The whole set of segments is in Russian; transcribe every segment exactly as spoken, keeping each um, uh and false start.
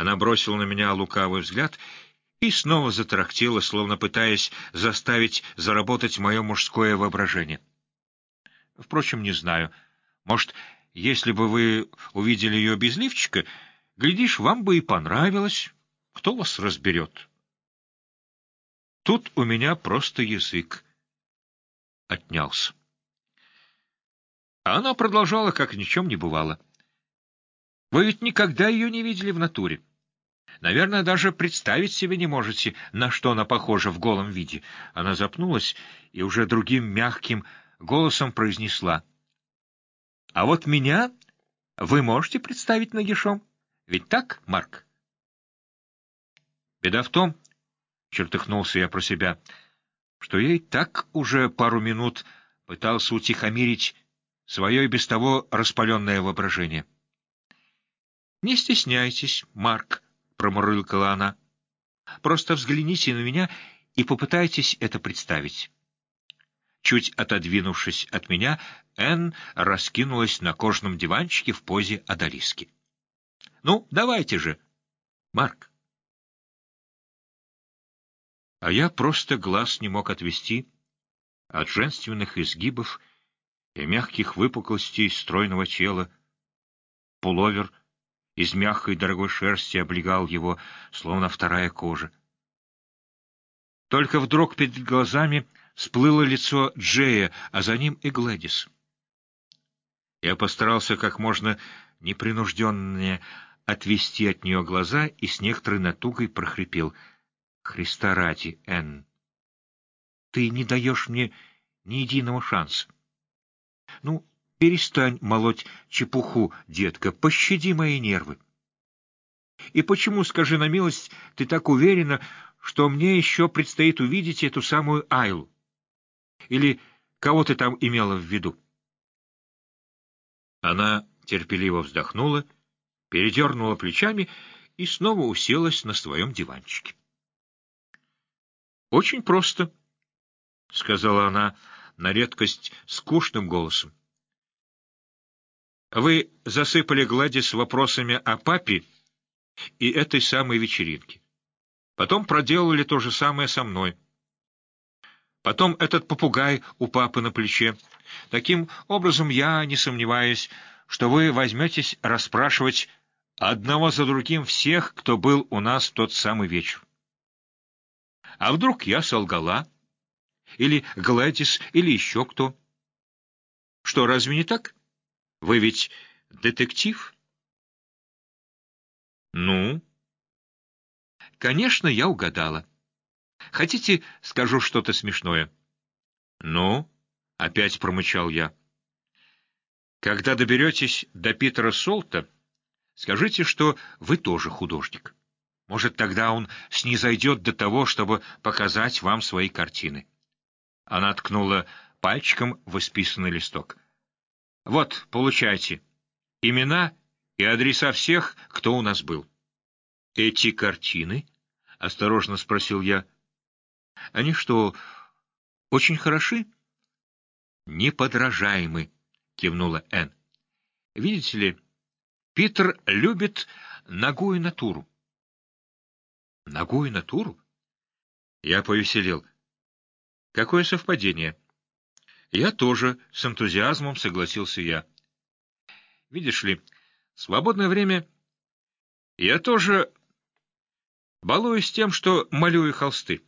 Она бросила на меня лукавый взгляд и снова затарахтела, словно пытаясь заставить заработать мое мужское воображение. Впрочем, не знаю. Может, если бы вы увидели ее без лифчика, глядишь, вам бы и понравилось. Кто вас разберет? Тут у меня просто язык отнялся. А она продолжала, как ни в чем не бывало. Вы ведь никогда ее не видели в натуре. Наверное, даже представить себе не можете, на что она похожа в голом виде. Она запнулась и уже другим мягким голосом произнесла: «А вот меня вы можете представить нагишом? Ведь так, Марк?» «Беда в том, — чертыхнулся я про себя, — что я и так уже пару минут пытался утихомирить свое и без того распаленное воображение». «Не стесняйтесь, Марк, — промурлыкала она. — Просто взгляните на меня и попытайтесь это представить». Чуть отодвинувшись от меня, Энн раскинулась на кожаном диванчике в позе одолиски. «Ну, давайте же, Марк». А я просто глаз не мог отвести от женственных изгибов и мягких выпуклостей стройного тела. Пуловер из мягкой дорогой шерсти облегал его, словно вторая кожа. Только вдруг перед глазами всплыло лицо Джея, а за ним и Глэдис. Я постарался как можно непринужденнее отвести от нее глаза и с некоторой натугой прохрипел: «Христа ради, Энн, ты не даешь мне ни единого шанса. Ну, перестань молоть чепуху, детка, пощади мои нервы. И почему, скажи на милость, ты так уверена, что мне еще предстоит увидеть эту самую Айлу? Или кого ты там имела в виду?» Она терпеливо вздохнула, передернула плечами и снова уселась на своем диванчике. «Очень просто», — сказала она на редкость скучным голосом. «Вы засыпали Гладис вопросами о папе и этой самой вечеринке. Потом проделали то же самое со мной. Потом этот попугай у папы на плече. Таким образом, я не сомневаюсь, что вы возьметесь расспрашивать одного за другим всех, кто был у нас в тот самый вечер. А вдруг я солгала? Или Глэдис, или еще кто? Что, разве не так? Вы ведь детектив?» «Ну?» «Конечно, я угадала. Хотите, скажу что-то смешное?» «Ну?» — опять промычал я. «Когда доберетесь до Питера Солта, скажите, что вы тоже художник. Может, тогда он снизойдет до того, чтобы показать вам свои картины». Она ткнула пальчиком в исписанный листок. «Вот, получайте. Имена и адреса всех, кто у нас был». «Эти картины?» — осторожно спросил я. «Они что, очень хороши?» «Неподражаемы», — кивнула Энн. «Видите ли, Питер любит нагую натуру». «Нагую натуру?» Я повеселел. «Какое совпадение?» «Я тоже», — с энтузиазмом согласился я. «Видишь ли, в свободное время я тоже балуюсь тем, что малюю холсты.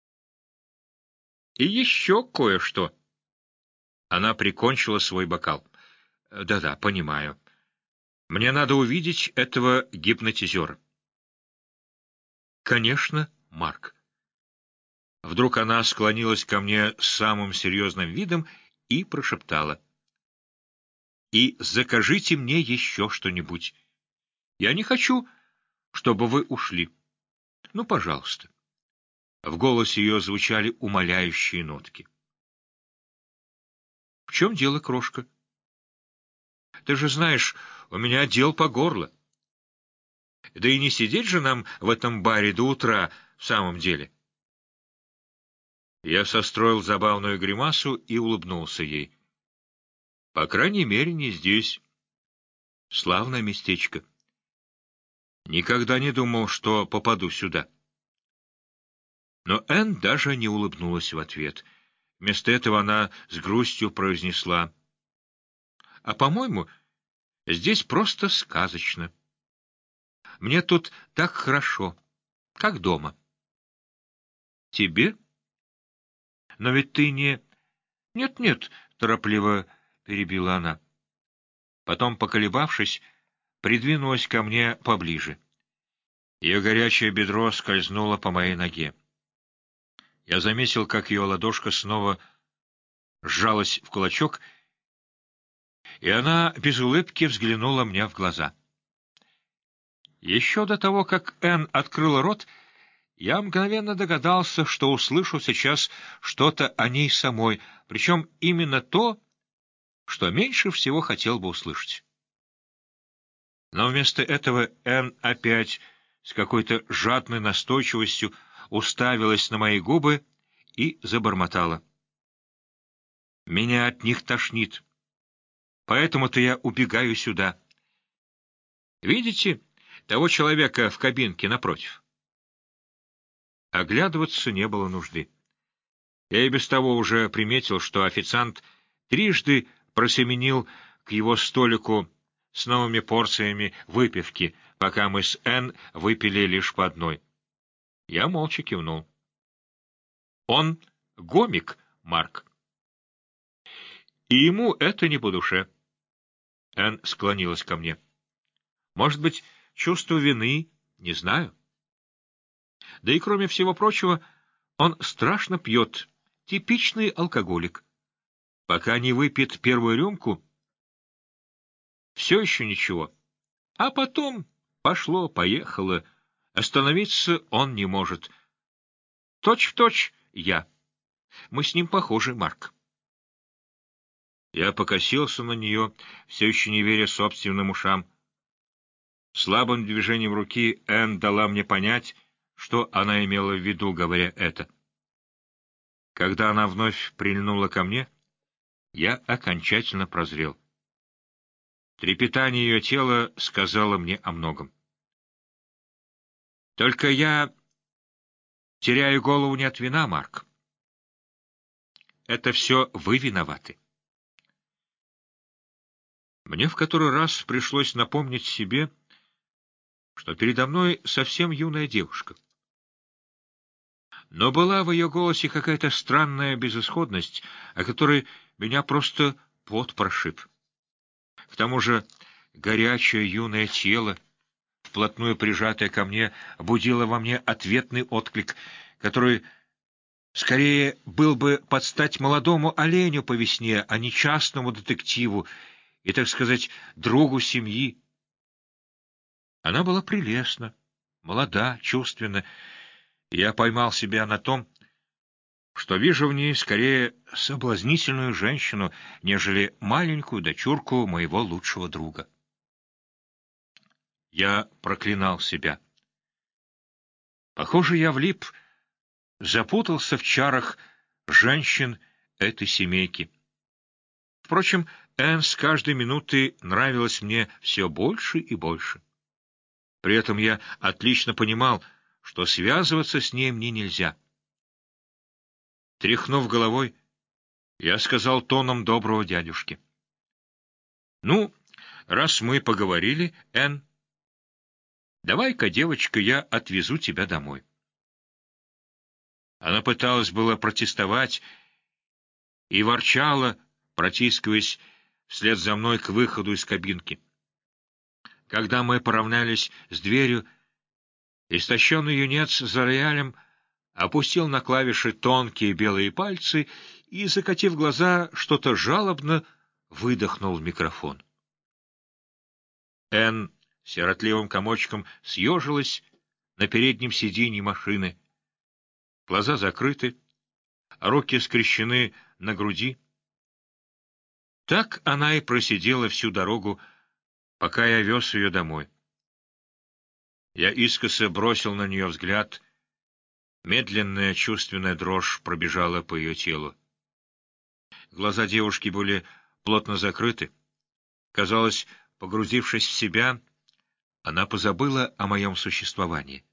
И еще кое-что». Она прикончила свой бокал. «Да-да, понимаю. Мне надо увидеть этого гипнотизера». «Конечно, Марк». Вдруг она склонилась ко мне с самым серьезным видом и прошептала: «И закажите мне еще что-нибудь. Я не хочу, чтобы вы ушли. Ну, пожалуйста». В голосе ее звучали умоляющие нотки. «В чем дело, крошка? Ты же знаешь, у меня дел по горло. Да и не сидеть же нам в этом баре до утра в самом деле». Я состроил забавную гримасу и улыбнулся ей. «По крайней мере, не здесь. Славное местечко. Никогда не думал, что попаду сюда. Но Энн даже не улыбнулась в ответ. Вместо этого она с грустью произнесла: «А, по-моему, здесь просто сказочно. Мне тут так хорошо, как дома». «Тебе? Но ведь ты не...» «Нет-нет», — торопливо перебила она. Потом, поколебавшись, придвинулась ко мне поближе. Ее горячее бедро скользнуло по моей ноге. Я заметил, как ее ладошка снова сжалась в кулачок, и она без улыбки взглянула мне в глаза. Еще до того, как Энн открыла рот, я мгновенно догадался, что услышу сейчас что-то о ней самой, причем именно то, что меньше всего хотел бы услышать. Но вместо этого Энн опять с какой-то жадной настойчивостью уставилась на мои губы и забормотала: «Меня от них тошнит, поэтому-то я убегаю сюда. Видите того человека в кабинке напротив?» Оглядываться не было нужды. Я и без того уже приметил, что официант трижды просеменил к его столику с новыми порциями выпивки, пока мы с Энн выпили лишь по одной. Я молча кивнул. Он гомик, Марк. И ему это не по душе. Энн склонилась ко мне. Может быть, чувство вины, не знаю. Да и кроме всего прочего, он страшно пьет, типичный алкоголик. Пока не выпьет первую рюмку, все еще ничего. А потом пошло-поехало. Остановиться он не может. Точь-в-точь я. Мы с ним похожи, Марк. Я покосился на нее, все еще не веря собственным ушам. Слабым движением руки Энн дала мне понять, что она имела в виду, говоря это. Когда она вновь прильнула ко мне, я окончательно прозрел. Трепетание ее тела сказало мне о многом. Только я теряю голову не от вина, Марк. Это все вы виноваты. Мне в который раз пришлось напомнить себе, что передо мной совсем юная девушка. Но была в ее голосе какая-то странная безысходность, о которой меня просто пот прошиб. К тому же горячее юное тело, вплотную прижатое ко мне, будило во мне ответный отклик, который скорее был бы под стать молодому оленю по весне, а не частному детективу и, так сказать, другу семьи. Она была прелестна, молода, чувственна, и я поймал себя на том, что вижу в ней скорее соблазнительную женщину, нежели маленькую дочурку моего лучшего друга. Я проклинал себя. Похоже, я влип, запутался в чарах женщин этой семейки. Впрочем, Энн с каждой минуты нравилась мне все больше и больше. При этом я отлично понимал, что связываться с ней мне нельзя. Тряхнув головой, я сказал тоном доброго дядюшки: «Ну, раз мы поговорили, Энн, давай-ка, девочка, я отвезу тебя домой». Она пыталась было протестовать и ворчала, протискиваясь вслед за мной к выходу из кабинки. Когда мы поравнялись с дверью, истощенный юнец за роялем опустил на клавиши тонкие белые пальцы и, закатив глаза, что-то жалобно выдохнул в микрофон. Энн сиротливым комочком съежилась на переднем сиденье машины. Глаза закрыты, руки скрещены на груди. Так она и просидела всю дорогу, пока я вез ее домой. Я искоса бросил на нее взгляд. Медленная чувственная дрожь пробежала по ее телу. Глаза девушки были плотно закрыты. Казалось, погрузившись в себя, Она позабыла о моем существовании.